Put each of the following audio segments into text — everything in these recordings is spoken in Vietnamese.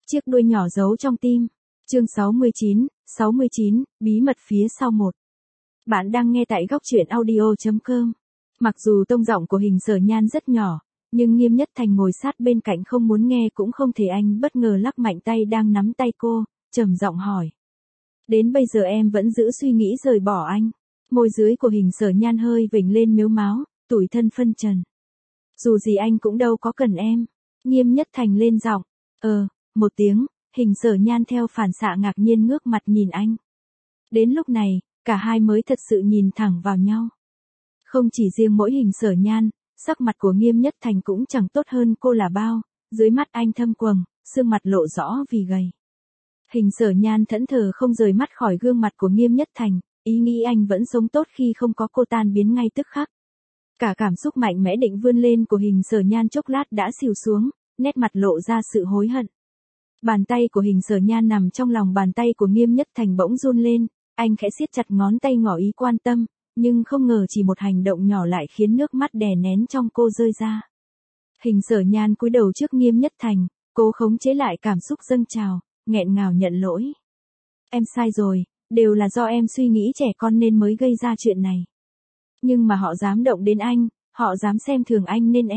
Chiếc đuôi nhỏ giấu trong tim. Chương 69, bí mật phía sau một. Bạn đang nghe tại góc truyện audio.com. Mặc dù tông giọng của Hình Sở Nhan rất nhỏ, nhưng Nghiêm Nhất Thành ngồi sát bên cạnh không muốn nghe cũng không thể, anh bất ngờ lắc mạnh tay đang nắm tay cô, trầm giọng hỏi. Đến bây giờ em vẫn giữ suy nghĩ rời bỏ anh. Môi dưới của Hình Sở Nhan hơi vểnh lên mếu máo, tủi thân phân trần. Dù gì anh cũng đâu có cần em. Nghiêm Nhất Thành lên giọng. Một tiếng, Hình Sở Nhan theo phản xạ ngạc nhiên ngước mặt nhìn anh. Đến lúc này, cả hai mới thật sự nhìn thẳng vào nhau. Không chỉ riêng mỗi Hình Sở Nhan, sắc mặt của Nghiêm Nhất Thành cũng chẳng tốt hơn cô là bao, dưới mắt anh thâm quầng, xương mặt lộ rõ vì gầy. Hình Sở Nhan thẫn thờ không rời mắt khỏi gương mặt của Nghiêm Nhất Thành, ý nghĩ anh vẫn sống tốt khi không có cô tan biến ngay tức khắc. Cả cảm xúc mạnh mẽ định vươn lên của Hình Sở Nhan chốc lát đã xìu xuống, nét mặt lộ ra sự hối hận. Bàn tay của Hình Sở Nhan nằm trong lòng bàn tay của Nghiêm Nhất Thành bỗng run lên, anh khẽ siết chặt ngón tay ngỏ ý quan tâm, nhưng không ngờ chỉ một hành động nhỏ lại khiến nước mắt đè nén trong cô rơi ra. Hình Sở Nhan cúi đầu trước Nghiêm Nhất Thành, cố khống chế lại cảm xúc dâng trào, nghẹn ngào nhận lỗi. Em sai rồi, đều là do em suy nghĩ trẻ con nên mới gây ra chuyện này. Nhưng mà họ dám động đến anh, họ dám xem thường anh nên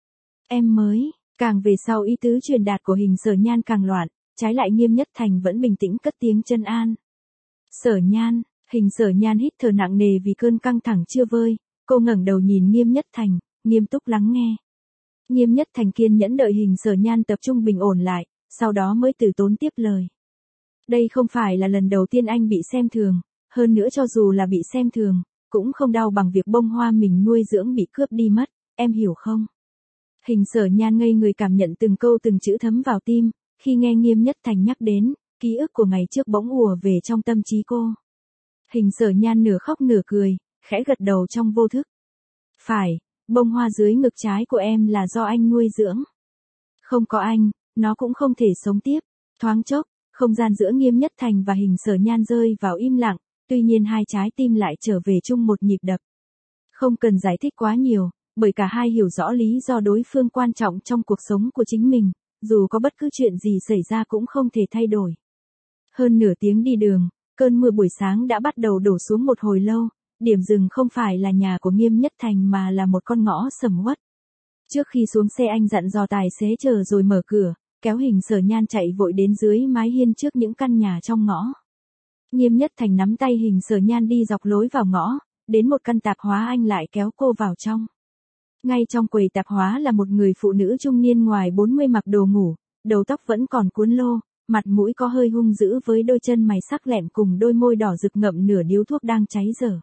em mới. Càng về sau ý tứ truyền đạt của Hình Sở Nhan càng loạn, trái lại Nghiêm Nhất Thành vẫn bình tĩnh cất tiếng trấn an. Sở Nhan, Hình Sở Nhan hít thở nặng nề vì cơn căng thẳng chưa vơi, cô ngẩng đầu nhìn Nghiêm Nhất Thành, nghiêm túc lắng nghe. Nghiêm Nhất Thành kiên nhẫn đợi Hình Sở Nhan tập trung bình ổn lại, sau đó mới từ tốn tiếp lời. Đây không phải là lần đầu tiên anh bị xem thường, hơn nữa cho dù là bị xem thường, cũng không đau bằng việc bông hoa mình nuôi dưỡng bị cướp đi mất, em hiểu không? Hình Sở Nhan ngây người cảm nhận từng câu từng chữ thấm vào tim, khi nghe Nghiêm Nhất Thành nhắc đến, ký ức của ngày trước bỗng ùa về trong tâm trí cô. Hình Sở Nhan nửa khóc nửa cười, khẽ gật đầu trong vô thức. Phải, bông hoa dưới ngực trái của em là do anh nuôi dưỡng. Không có anh, nó cũng không thể sống tiếp. Thoáng chốc, không gian giữa Nghiêm Nhất Thành và Hình Sở Nhan rơi vào im lặng, tuy nhiên hai trái tim lại trở về chung một nhịp đập. Không cần giải thích quá nhiều, bởi cả hai hiểu rõ lý do đối phương quan trọng trong cuộc sống của chính mình, dù có bất cứ chuyện gì xảy ra cũng không thể thay đổi. Hơn nửa tiếng đi đường, cơn mưa buổi sáng đã bắt đầu đổ xuống một hồi lâu, điểm dừng không phải là nhà của Nghiêm Nhất Thành mà là một con ngõ sầm uất. Trước khi xuống xe anh dặn dò tài xế chờ rồi mở cửa, kéo Hình Sở Nhan chạy vội đến dưới mái hiên trước những căn nhà trong ngõ. Nghiêm Nhất Thành nắm tay Hình Sở Nhan đi dọc lối vào ngõ, đến một căn tạp hóa anh lại kéo cô vào trong. Ngay trong quầy tạp hóa là một người phụ nữ trung niên ngoài 40 mặc đồ ngủ, đầu tóc vẫn còn cuốn lô, mặt mũi có hơi hung dữ với đôi chân mày sắc lẹm cùng đôi môi đỏ rực ngậm nửa điếu thuốc đang cháy dở.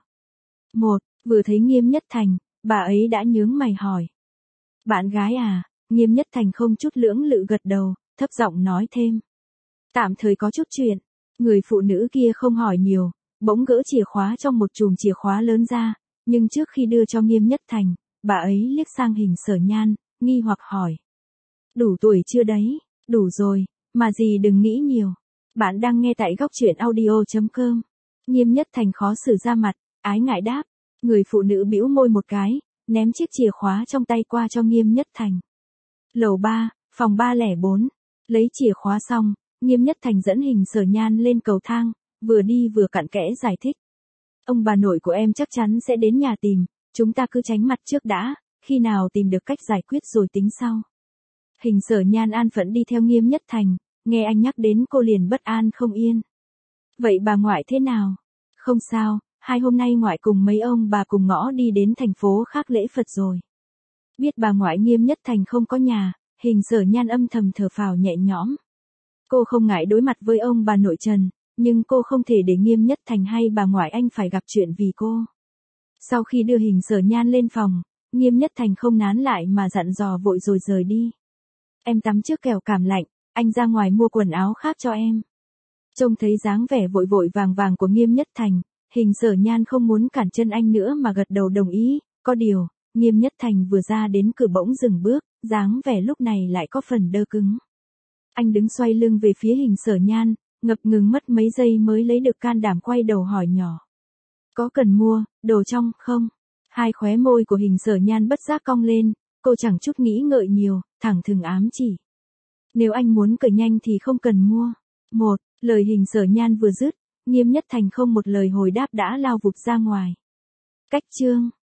Vừa thấy Nghiêm Nhất Thành, bà ấy đã nhướng mày hỏi. Bạn gái à? Nghiêm Nhất Thành không chút lưỡng lự gật đầu, thấp giọng nói thêm. Tạm thời có chút chuyện. Người phụ nữ kia không hỏi nhiều, bỗng gỡ chìa khóa trong một chùm chìa khóa lớn ra, nhưng trước khi đưa cho Nghiêm Nhất Thành, bà ấy liếc sang Hình Sở Nhan, nghi hoặc hỏi. Đủ tuổi chưa đấy? Đủ rồi, mà gì đừng nghĩ nhiều. Bạn đang nghe tại góc truyện audio.com. Nghiêm Nhất Thành khó xử ra mặt, ái ngại đáp. Người phụ nữ bĩu môi một cái, ném chiếc chìa khóa trong tay qua cho Nghiêm Nhất Thành. Lầu 3, phòng 304. Lấy chìa khóa xong, Nghiêm Nhất Thành dẫn Hình Sở Nhan lên cầu thang, vừa đi vừa cặn kẽ giải thích. Ông bà nội của em chắc chắn sẽ đến nhà tìm, chúng ta cứ tránh mặt trước đã, khi nào tìm được cách giải quyết rồi tính sau. Hình Sở Nhan an phận đi theo Nghiêm Nhất Thành, nghe anh nhắc đến cô liền bất an không yên. Vậy bà ngoại thế nào? Không sao, 2 hôm nay ngoại cùng mấy ông bà cùng ngõ đi đến thành phố khác lễ Phật rồi. Biết bà ngoại Nghiêm Nhất Thành không có nhà, Hình Sở Nhan âm thầm thở phào nhẹ nhõm. Cô không ngại đối mặt với ông bà nội Trần, nhưng cô không thể để Nghiêm Nhất Thành hay bà ngoại anh phải gặp chuyện vì cô. Sau khi đưa Hình Sở Nhan lên phòng, Nghiêm Nhất Thành không nán lại mà dặn dò vội rồi rời đi. Em tắm trước kẻo cảm lạnh, anh ra ngoài mua quần áo khác cho em. Trông thấy dáng vẻ vội vội vàng vàng của Nghiêm Nhất Thành, Hình Sở Nhan không muốn cản chân anh nữa mà gật đầu đồng ý, có điều, Nghiêm Nhất Thành vừa ra đến cửa bỗng dừng bước, dáng vẻ lúc này lại có phần đơ cứng. Anh đứng xoay lưng về phía Hình Sở Nhan, ngập ngừng mất mấy giây mới lấy được can đảm quay đầu hỏi nhỏ. Có cần mua, đồ trong, không? Hai khóe môi của Hình Sở Nhan bất giác cong lên, cô chẳng chút nghĩ ngợi nhiều, thẳng thừng ám chỉ. Nếu anh muốn cởi nhanh thì không cần mua. Một, lời Hình Sở Nhan vừa dứt, Nghiêm Nhất Thành không một lời hồi đáp đã lao vụt ra ngoài. Cách chương